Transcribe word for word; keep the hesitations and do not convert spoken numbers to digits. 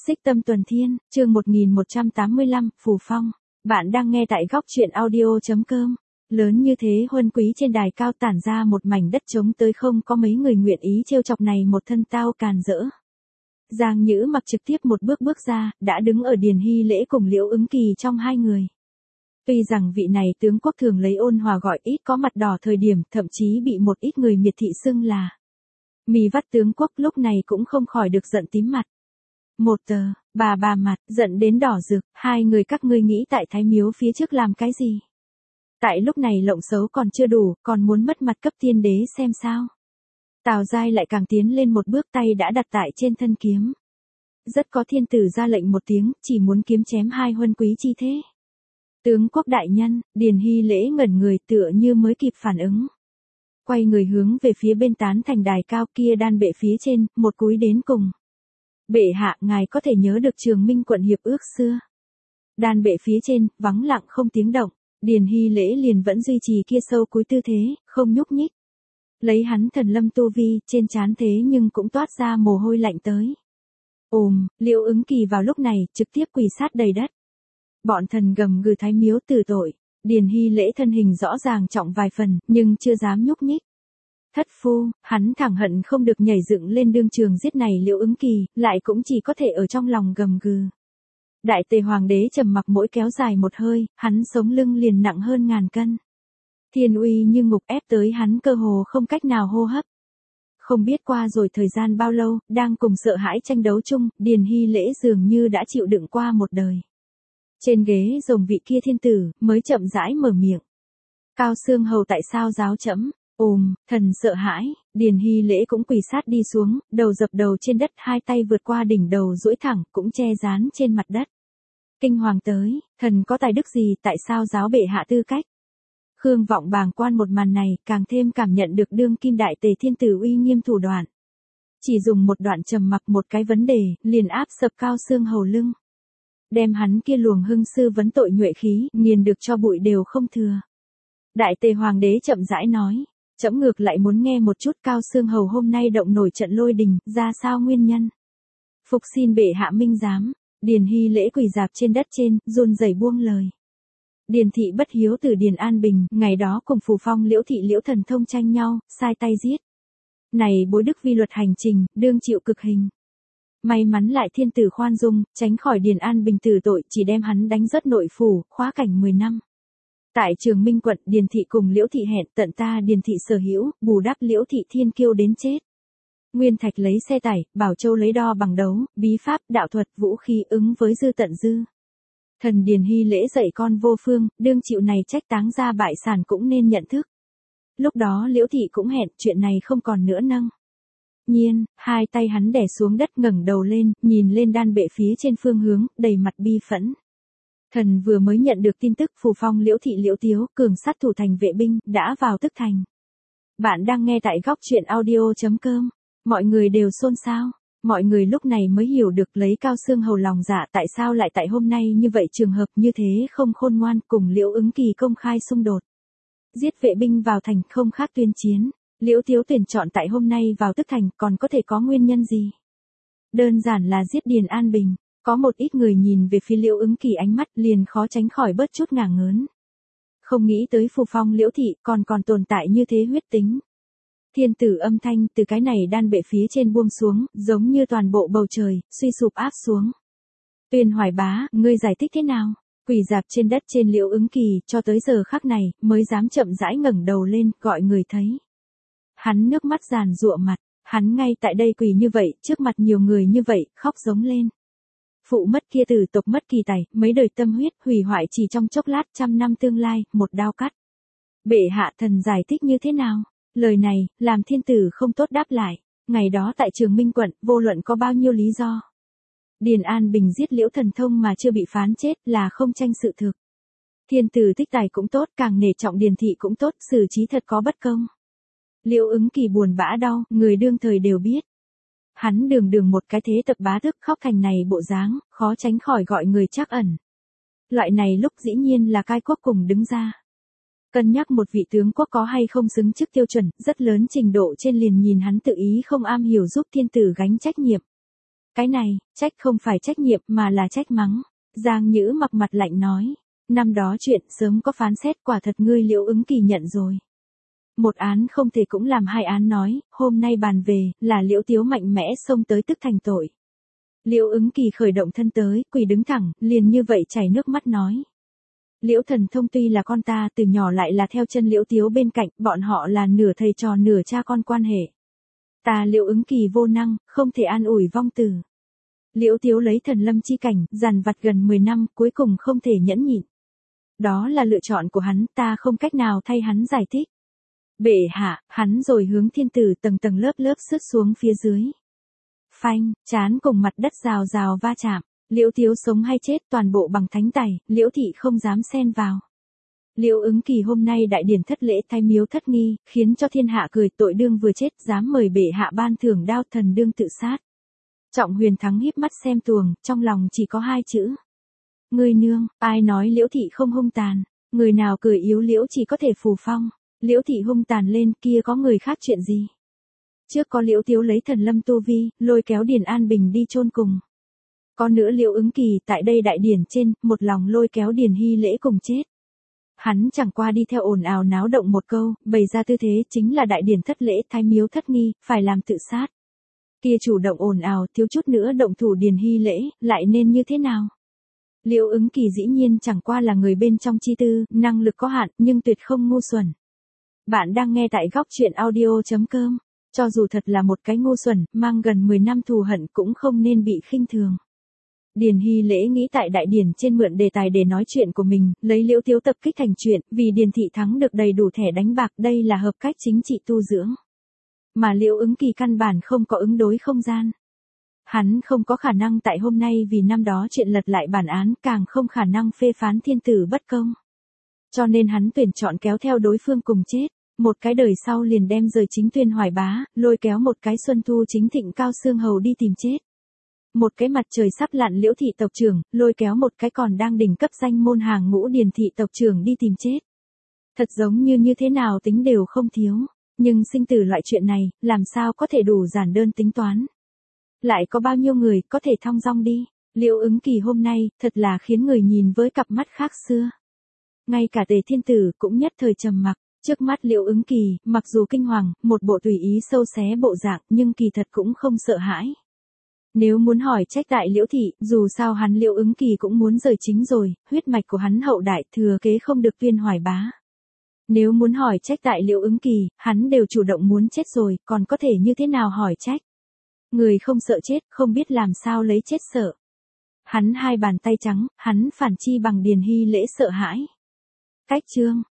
Xích Tâm Tuần Thiên, chương một nghìn một trăm tám mươi lăm, Phù Phong. Bạn đang nghe tại góc truyện audio chấm com. Lớn như thế huân quý trên đài cao tản ra một mảnh đất trống tới không có mấy người nguyện ý trêu chọc này một thân tao càn rỡ. Giang Nhữ mặc trực tiếp một bước bước ra, đã đứng ở Điền Hy Lễ cùng Liễu Ứng Kỳ trong hai người. Tuy rằng vị này tướng quốc thường lấy ôn hòa gọi ít có mặt đỏ thời điểm, thậm chí bị một ít người miệt thị xưng là mì vắt tướng quốc, lúc này cũng không khỏi được giận tím mặt. Một tờ, bà bà mặt, giận đến đỏ rực, hai người các ngươi nghĩ tại Thái Miếu phía trước làm cái gì? Tại lúc này lộng xấu còn chưa đủ, còn muốn mất mặt cấp tiên đế xem sao? Tào Giai lại càng tiến lên một bước, tay đã đặt tại trên thân kiếm. Rất có thiên tử ra lệnh một tiếng, chỉ muốn kiếm chém hai huân quý chi thế. Tướng quốc đại nhân, Điền Hy Lễ ngẩn người tựa như mới kịp phản ứng. Quay người hướng về phía bên tán thành đài cao kia đan bệ phía trên, một cúi đến cùng. Bệ hạ, ngài có thể nhớ được Trường Minh quận hiệp ước xưa. Đan bệ phía trên, vắng lặng không tiếng động, Điền Hy Lễ liền vẫn duy trì kia sâu cúi tư thế, không nhúc nhích. Lấy hắn thần lâm tu vi, trên trán thế nhưng cũng toát ra mồ hôi lạnh tới. Ồm, Liễu Ứng Kỳ vào lúc này, trực tiếp quỳ sát đầy đất. Bọn thần gầm gừ Thái Miếu tử tội, Điền Hy Lễ thân hình rõ ràng trọng vài phần, nhưng chưa dám nhúc nhích. Thất phu, hắn thẳng hận không được nhảy dựng lên đương trường giết này Liễu Ứng Kỳ, lại cũng chỉ có thể ở trong lòng gầm gừ. Đại Tề Hoàng đế trầm mặc mỗi kéo dài một hơi, hắn sống lưng liền nặng hơn ngàn cân. Thiên uy như ngục ép tới hắn cơ hồ không cách nào hô hấp. Không biết qua rồi thời gian bao lâu, đang cùng sợ hãi tranh đấu chung, Điền Hy Lễ dường như đã chịu đựng qua một đời. Trên ghế rồng vị kia thiên tử, mới chậm rãi mở miệng. Cao Xương Hầu tại sao giáo trẫm? Ồm, thần sợ hãi, Điền Hy Lễ cũng quỳ sát đi xuống, đầu dập đầu trên đất, hai tay vượt qua đỉnh đầu duỗi thẳng, cũng che dán trên mặt đất. Kinh hoàng tới, thần có tài đức gì, tại sao giáo bệ hạ tư cách? Khương Vọng bàng quan một màn này, càng thêm cảm nhận được đương kim đại tề thiên tử uy nghiêm thủ đoạn. Chỉ dùng một đoạn trầm mặc một cái vấn đề, liền áp sập Cao Xương Hầu lưng. Đem hắn kia luồng hưng sư vấn tội nhuệ khí, nghiền được cho bụi đều không thừa. Đại Tề Hoàng đế chậm rãi nói. Trẫm ngược lại muốn nghe một chút Cao Xương Hầu hôm nay động nổi trận lôi đình, ra sao nguyên nhân? Phục xin bệ hạ minh giám, Điền Hy Lễ quỳ dạp trên đất trên, run rẩy buông lời. Điền thị bất hiếu từ Điền An Bình, ngày đó cùng Phù Phong Liễu thị Liễu Thần Thông tranh nhau, sai tay giết. Này bối đức vi luật hành trình, đương chịu cực hình. May mắn lại thiên tử khoan dung, tránh khỏi Điền An Bình tử tội, chỉ đem hắn đánh rất nội phủ, khóa cảnh mười năm. Tại Trường Minh quận, Điền thị cùng Liễu thị hẹn tận ta Điền thị sở hữu, bù đắp Liễu thị thiên kiêu đến chết. Nguyên Thạch lấy xe tải, Bảo Châu lấy đo bằng đấu, bí pháp, đạo thuật, vũ khí ứng với dư tận dư. Thần Điền Hy Lễ dạy con vô phương, đương chịu này trách táng ra bại sản cũng nên nhận thức. Lúc đó Liễu thị cũng hẹn, chuyện này không còn nữa nâng. Nhiên, hai tay hắn đè xuống đất ngẩng đầu lên, nhìn lên đan bệ phía trên phương hướng, đầy mặt bi phẫn. Thần vừa mới nhận được tin tức Phù Phong Liễu thị Liễu Tiếu, cường sát thủ thành vệ binh, đã vào tức thành. Bạn đang nghe tại góc truyện audio chấm com. Mọi người đều xôn xao. Mọi người lúc này mới hiểu được lấy Cao Xương Hầu lòng dạ tại sao lại tại hôm nay như vậy, trường hợp như thế không khôn ngoan, cùng Liễu Ứng Kỳ công khai xung đột. Giết vệ binh vào thành không khác tuyên chiến. Liễu Tiếu tuyển chọn tại hôm nay vào tức thành, còn có thể có nguyên nhân gì? Đơn giản là giết Điền An Bình. Có một ít người nhìn về phía Liễu Ứng Kỳ ánh mắt liền khó tránh khỏi bớt chút ngả ngớn. Không nghĩ tới Phù Phong Liễu thị còn còn tồn tại như thế huyết tính. Thiên tử âm thanh từ cái này đan bệ phía trên buông xuống, giống như toàn bộ bầu trời, suy sụp áp xuống. Tuyên Hoài Bá, ngươi giải thích thế nào? Quỳ dạp trên đất trên Liễu Ứng Kỳ, cho tới giờ khắc này, mới dám chậm rãi ngẩng đầu lên, gọi người thấy. Hắn nước mắt giàn giụa mặt, hắn ngay tại đây quỳ như vậy, trước mặt nhiều người như vậy, khóc giống lên. Phụ mất kia tử tộc mất kỳ tài, mấy đời tâm huyết, hủy hoại chỉ trong chốc lát, trăm năm tương lai, một đao cắt. Bệ hạ thần giải thích như thế nào? Lời này, làm thiên tử không tốt đáp lại. Ngày đó tại Trường Minh quận, vô luận có bao nhiêu lý do. Điền An Bình giết Liễu Thần Thông mà chưa bị phán chết là không tranh sự thực. Thiên tử tích tài cũng tốt, càng nể trọng Điền thị cũng tốt, xử trí thật có bất công. Liễu Ứng Kỳ buồn bã đau, người đương thời đều biết. Hắn đường đường một cái thế tập bá thức khóc thành này bộ dáng, khó tránh khỏi gọi người trắc ẩn. Loại này lúc dĩ nhiên là cai quốc cùng đứng ra. Cân nhắc một vị tướng quốc có hay không xứng chức tiêu chuẩn, rất lớn trình độ trên liền nhìn hắn tự ý không am hiểu giúp thiên tử gánh trách nhiệm. Cái này, trách không phải trách nhiệm mà là trách mắng. Giang Nhữ mặc mặt lạnh nói. Năm đó chuyện sớm có phán xét, quả thật ngươi Liễu Ứng Kỳ nhận rồi. Một án không thể cũng làm hai án nói, hôm nay bàn về, là Liễu Tiếu mạnh mẽ xông tới tức thành tội. Liễu Ứng Kỳ khởi động thân tới, quỳ đứng thẳng, liền như vậy chảy nước mắt nói. Liễu Thần Thông tuy là con ta, từ nhỏ lại là theo chân Liễu Tiếu bên cạnh, bọn họ là nửa thầy trò nửa cha con quan hệ. Ta Liễu Ứng Kỳ vô năng, không thể an ủi vong tử. Liễu Tiếu lấy thần lâm chi cảnh, dằn vặt gần mười năm, cuối cùng không thể nhẫn nhịn. Đó là lựa chọn của hắn, ta không cách nào thay hắn giải thích. Bệ hạ, hắn rồi hướng thiên tử tầng tầng lớp lớp sướt xuống phía dưới. Phanh, chán cùng mặt đất rào rào va chạm. Liễu Tiếu sống hay chết toàn bộ bằng thánh tài, Liễu thị không dám xen vào. Liễu Ứng Kỳ hôm nay đại điển thất lễ thay miếu thất nghi, khiến cho thiên hạ cười, tội đương vừa chết, dám mời bệ hạ ban thưởng đao, thần đương tự sát. Trọng Huyền Thắng híp mắt xem tuồng, trong lòng chỉ có hai chữ. Người nương, ai nói Liễu thị không hung tàn, người nào cười yếu Liễu chỉ có thể phù phong. Liễu thị hung tàn lên, kia có người khác chuyện gì? Trước có Liễu Tiếu lấy thần lâm tu vi, lôi kéo Điền An Bình đi chôn cùng. Có nữa Liễu Ứng Kỳ tại đây đại điển trên, một lòng lôi kéo Điền Hy Lễ cùng chết. Hắn chẳng qua đi theo ồn ào náo động một câu, bày ra tư thế chính là đại điển thất lễ thái miếu thất nghi, phải làm tự sát. Kia chủ động ồn ào, thiếu chút nữa động thủ Điền Hy Lễ, lại nên như thế nào? Liễu Ứng Kỳ dĩ nhiên chẳng qua là người bên trong chi tư, năng lực có hạn, nhưng tuyệt không ngu xuẩn. Bạn đang nghe tại góc truyện audio.com. Cho dù thật là một cái ngu xuẩn, mang gần mười năm thù hận cũng không nên bị khinh thường. Điền Hy Lễ nghĩ tại đại điển trên mượn đề tài để nói chuyện của mình, lấy Liễu Tiếu tập kích thành chuyện, vì Điền thị thắng được đầy đủ thẻ đánh bạc, đây là hợp cách chính trị tu dưỡng. Mà Liễu Ứng Kỳ căn bản không có ứng đối không gian. Hắn không có khả năng tại hôm nay vì năm đó chuyện lật lại bản án, càng không khả năng phê phán thiên tử bất công. Cho nên hắn tuyển chọn kéo theo đối phương cùng chết. Một cái đời sau liền đem rời chính Tuyên Hoài Bá, lôi kéo một cái Xuân Thu chính Thịnh Cao Xương Hầu đi tìm chết. Một cái mặt trời sắp lặn Liễu thị tộc trưởng, lôi kéo một cái còn đang đỉnh cấp danh môn hàng ngũ Điền thị tộc trưởng đi tìm chết. Thật giống như như thế nào tính đều không thiếu, nhưng sinh tử loại chuyện này, làm sao có thể đủ giản đơn tính toán. Lại có bao nhiêu người có thể thong dong đi, Liễu Ứng Kỳ hôm nay, thật là khiến người nhìn với cặp mắt khác xưa. Ngay cả Tề Thiên Tử cũng nhất thời trầm mặc. Trước mắt Liễu Ứng Kỳ, mặc dù kinh hoàng, một bộ tùy ý sâu xé bộ dạng, nhưng kỳ thật cũng không sợ hãi. Nếu muốn hỏi trách tại Liễu thị, dù sao hắn Liễu Ứng Kỳ cũng muốn rời chính rồi, huyết mạch của hắn hậu đại thừa kế không được Tuyên Hoài Bá. Nếu muốn hỏi trách tại Liễu Ứng Kỳ, hắn đều chủ động muốn chết rồi, còn có thể như thế nào hỏi trách? Người không sợ chết, không biết làm sao lấy chết sợ. Hắn hai bàn tay trắng, hắn phản chi bằng Điền Hy Lễ sợ hãi. Cách chương